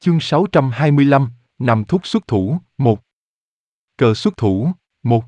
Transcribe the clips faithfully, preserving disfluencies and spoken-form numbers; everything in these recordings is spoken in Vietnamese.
Chương sáu trăm hai mươi lăm, nằm thúc xuất thủ, một. Cờ xuất thủ, một.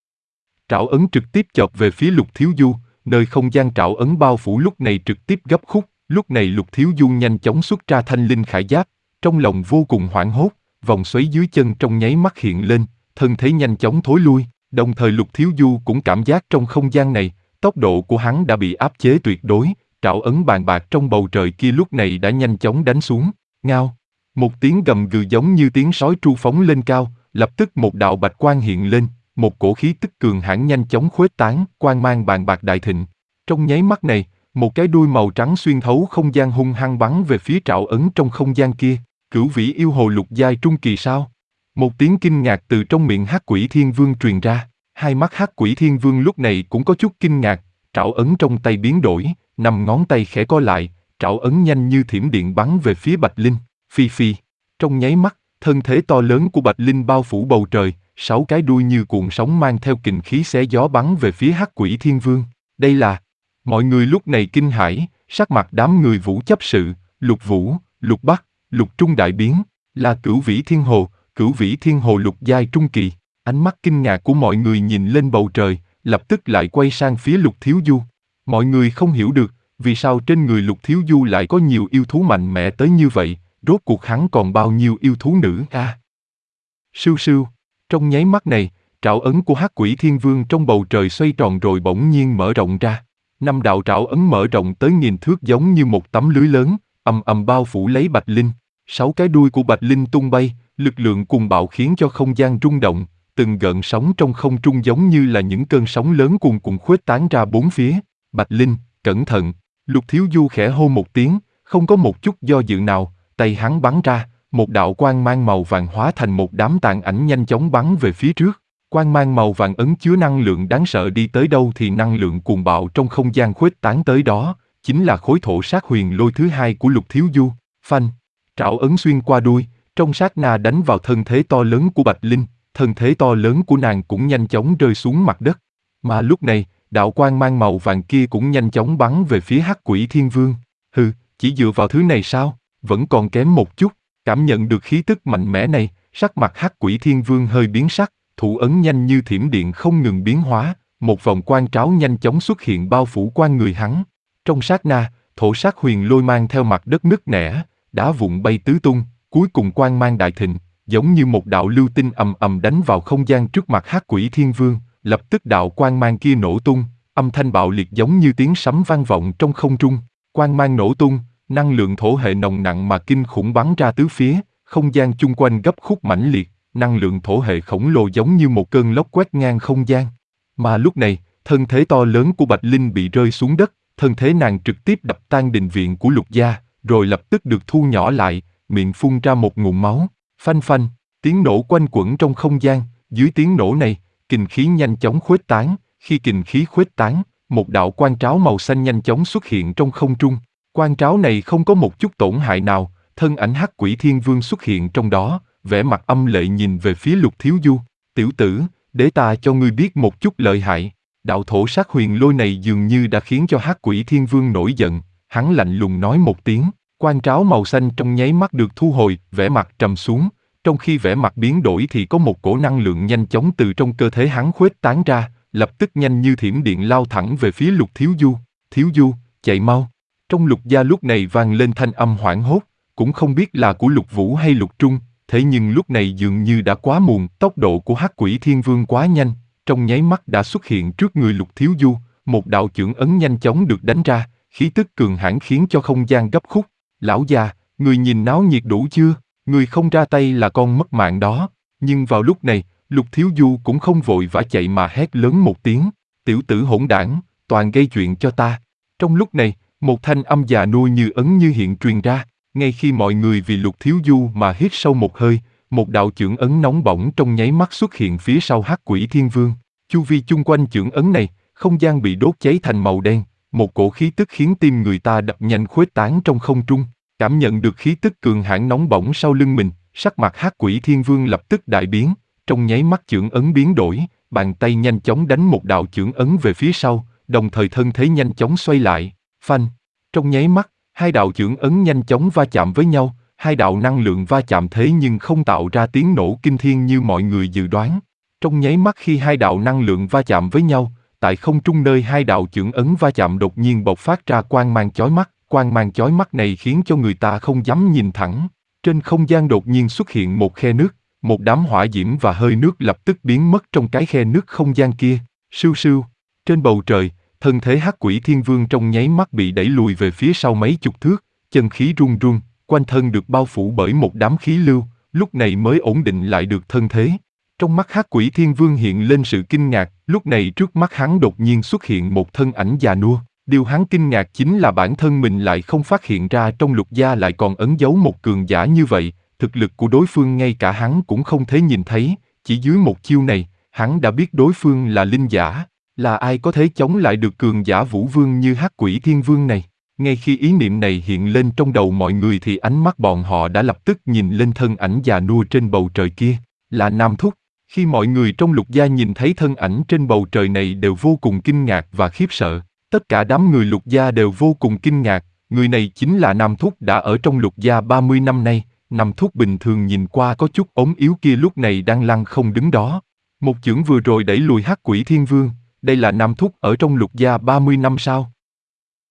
Trảo ấn trực tiếp chộp về phía Lục Thiếu Du, nơi không gian trảo ấn bao phủ lúc này trực tiếp gấp khúc, lúc này Lục Thiếu Du nhanh chóng xuất ra thanh linh khải giáp, trong lòng vô cùng hoảng hốt, vòng xoáy dưới chân trong nháy mắt hiện lên, thân thế nhanh chóng thối lui, đồng thời Lục Thiếu Du cũng cảm giác trong không gian này, tốc độ của hắn đã bị áp chế tuyệt đối, trảo ấn bàn bạc trong bầu trời kia lúc này đã nhanh chóng đánh xuống, ngao. Một tiếng gầm gừ giống như tiếng sói tru phóng lên cao, lập tức một đạo bạch quang hiện lên, một cổ khí tức cường hãn nhanh chóng khuếch tán, quang mang bàn bạc đại thịnh. Trong nháy mắt này, một cái đuôi màu trắng xuyên thấu không gian hung hăng bắn về phía trảo ấn trong không gian kia. Cửu vĩ yêu hồ lục giai trung kỳ sao? Một tiếng kinh ngạc từ trong miệng Hắc Quỷ Thiên Vương truyền ra. Hai mắt Hắc Quỷ Thiên Vương lúc này cũng có chút kinh ngạc, trảo ấn trong tay biến đổi, năm ngón tay khẽ co lại, trảo ấn nhanh như thiểm điện bắn về phía Bạch Linh. Phi phi. Trong nháy mắt, thân thể to lớn của Bạch Linh bao phủ bầu trời, sáu cái đuôi như cuộn sóng mang theo kình khí xé gió bắn về phía Hắc Quỷ Thiên Vương. Đây là... Mọi người lúc này kinh hãi, sắc mặt đám người Vũ chấp sự, Lục Vũ, Lục Bắc, Lục Trung đại biến, là Cửu Vĩ Thiên Hồ, Cửu Vĩ Thiên Hồ lục giai trung kỳ. Ánh mắt kinh ngạc của mọi người nhìn lên bầu trời, lập tức lại quay sang phía Lục Thiếu Du. Mọi người không hiểu được, vì sao trên người Lục Thiếu Du lại có nhiều yêu thú mạnh mẽ tới như vậy, rốt cuộc hắn còn bao nhiêu yêu thú nữ a? À, sưu sưu, trong nháy mắt này, trảo ấn của Hắc Quỷ Thiên Vương trong bầu trời xoay tròn rồi bỗng nhiên mở rộng ra. Năm đạo trảo ấn mở rộng tới nghìn thước giống như một tấm lưới lớn, ầm ầm bao phủ lấy Bạch Linh. Sáu cái đuôi của Bạch Linh tung bay, lực lượng cuồng bạo khiến cho không gian rung động, từng gợn sóng trong không trung giống như là những cơn sóng lớn cuồn cuộn khuếch tán ra bốn phía. Bạch Linh, cẩn thận! Lục Thiếu Du khẽ hô một tiếng, không có một chút do dự nào, tay hắn bắn ra, một đạo quang mang màu vàng hóa thành một đám tàn ảnh nhanh chóng bắn về phía trước. Quang mang màu vàng ấn chứa năng lượng đáng sợ, đi tới đâu thì năng lượng cuồng bạo trong không gian khuếch tán tới đó, chính là khối thổ sát huyền lôi thứ hai của Lục Thiếu Du. Phanh! Trảo ấn xuyên qua đuôi, trong sát na đánh vào thân thế to lớn của Bạch Linh, thân thế to lớn của nàng cũng nhanh chóng rơi xuống mặt đất. Mà lúc này, đạo quang mang màu vàng kia cũng nhanh chóng bắn về phía Hắc Quỷ Thiên Vương. Hừ, chỉ dựa vào thứ này sao? Vẫn còn kém một chút. Cảm nhận được khí tức mạnh mẽ này, sắc mặt Hắc Quỷ Thiên Vương hơi biến sắc, thủ ấn nhanh như thiểm điện không ngừng biến hóa, một vòng quang tráo nhanh chóng xuất hiện bao phủ quanh người hắn. Trong sát na, thổ sát huyền lôi mang theo mặt đất nứt nẻ, đá vụn bay tứ tung, cuối cùng quang mang đại thịnh, giống như một đạo lưu tinh ầm ầm đánh vào không gian trước mặt Hắc Quỷ Thiên Vương, lập tức đạo quang mang kia nổ tung, âm thanh bạo liệt giống như tiếng sấm vang vọng trong không trung. Quang mang nổ tung, năng lượng thổ hệ nồng nặng mà kinh khủng bắn ra tứ phía, không gian chung quanh gấp khúc mãnh liệt, năng lượng thổ hệ khổng lồ giống như một cơn lốc quét ngang không gian. Mà lúc này, thân thế to lớn của Bạch Linh bị rơi xuống đất, thân thế nàng trực tiếp đập tan đình viện của Lục gia, rồi lập tức được thu nhỏ lại, miệng phun ra một ngụm máu. Phanh phanh, tiếng nổ quanh quẩn trong không gian, dưới tiếng nổ này, kình khí nhanh chóng khuếch tán, khi kình khí khuếch tán, một đạo quang tráo màu xanh nhanh chóng xuất hiện trong không trung. Quang tráo này không có một chút tổn hại nào, thân ảnh Hắc Quỷ Thiên Vương xuất hiện trong đó, vẻ mặt âm lệ nhìn về phía Lục Thiếu Du. Tiểu tử, để ta cho ngươi biết một chút lợi hại. Đạo thổ sát huyền lôi này dường như đã khiến cho Hắc Quỷ Thiên Vương nổi giận, hắn lạnh lùng nói một tiếng, quang tráo màu xanh trong nháy mắt được thu hồi, vẻ mặt trầm xuống, trong khi vẻ mặt biến đổi thì có một cổ năng lượng nhanh chóng từ trong cơ thể hắn khuếch tán ra, lập tức nhanh như thiểm điện lao thẳng về phía Lục Thiếu Du. Thiếu Du, chạy mau! Trong Lục gia lúc này vang lên thanh âm hoảng hốt, cũng không biết là của Lục Vũ hay Lục Trung, thế nhưng lúc này dường như đã quá muộn, tốc độ của Hắc Quỷ Thiên Vương quá nhanh, trong nháy mắt đã xuất hiện trước người Lục Thiếu Du, một đạo chưởng ấn nhanh chóng được đánh ra, khí tức cường hãn khiến cho không gian gấp khúc. Lão già, người nhìn náo nhiệt đủ chưa? Người không ra tay là con mất mạng đó. Nhưng vào lúc này, Lục Thiếu Du cũng không vội vã chạy mà hét lớn một tiếng, tiểu tử hỗn đảng, toàn gây chuyện cho ta. Trong lúc này, một thanh âm già nua như ấn như hiện truyền ra, ngay khi mọi người vì Lục Thiếu Du mà hít sâu một hơi, một đạo chưởng ấn nóng bỏng trong nháy mắt xuất hiện phía sau Hắc Quỷ Thiên Vương. Chu vi chung quanh chưởng ấn này, không gian bị đốt cháy thành màu đen, một cổ khí tức khiến tim người ta đập nhanh khuếch tán trong không trung. Cảm nhận được khí tức cường hãn nóng bỏng sau lưng mình, sắc mặt Hắc Quỷ Thiên Vương lập tức đại biến, trong nháy mắt chưởng ấn biến đổi, bàn tay nhanh chóng đánh một đạo chưởng ấn về phía sau, đồng thời thân thế nhanh chóng xoay lại. Phanh! Trong nháy mắt, hai đạo chưởng ấn nhanh chóng va chạm với nhau, hai đạo năng lượng va chạm thế nhưng không tạo ra tiếng nổ kinh thiên như mọi người dự đoán. Trong nháy mắt khi hai đạo năng lượng va chạm với nhau, tại không trung nơi hai đạo chưởng ấn va chạm đột nhiên bộc phát ra quang mang chói mắt, quang mang chói mắt này khiến cho người ta không dám nhìn thẳng. Trên không gian đột nhiên xuất hiện một khe nước, một đám hỏa diễm và hơi nước lập tức biến mất trong cái khe nước không gian kia. Sưu sưu, trên bầu trời, thân thế Hắc Quỷ Thiên Vương trong nháy mắt bị đẩy lùi về phía sau mấy chục thước, chân khí run run, quanh thân được bao phủ bởi một đám khí lưu, lúc này mới ổn định lại được thân thế. Trong mắt Hắc Quỷ Thiên Vương hiện lên sự kinh ngạc, lúc này trước mắt hắn đột nhiên xuất hiện một thân ảnh già nua. Điều hắn kinh ngạc chính là bản thân mình lại không phát hiện ra trong Lục Gia lại còn ẩn giấu một cường giả như vậy, thực lực của đối phương ngay cả hắn cũng không thể nhìn thấy, chỉ dưới một chiêu này, hắn đã biết đối phương là linh giả, là ai có thể chống lại được cường giả Vũ Vương như Hắc Quỷ Thiên Vương này. Ngay khi ý niệm này hiện lên trong đầu mọi người thì ánh mắt bọn họ đã lập tức nhìn lên thân ảnh già nua trên bầu trời kia, là Nam Thúc. Khi mọi người trong Lục Gia nhìn thấy thân ảnh trên bầu trời này đều vô cùng kinh ngạc và khiếp sợ. Tất cả đám người Lục Gia đều vô cùng kinh ngạc, người này chính là Nam Thúc đã ở trong Lục Gia ba mươi năm nay. Nam Thúc bình thường nhìn qua có chút ốm yếu kia lúc này đang lăn không đứng đó. Một chưởng vừa rồi đẩy lùi Hắc Quỷ Thiên Vương, đây là Nam Thúc ở trong Lục Gia ba mươi năm sao?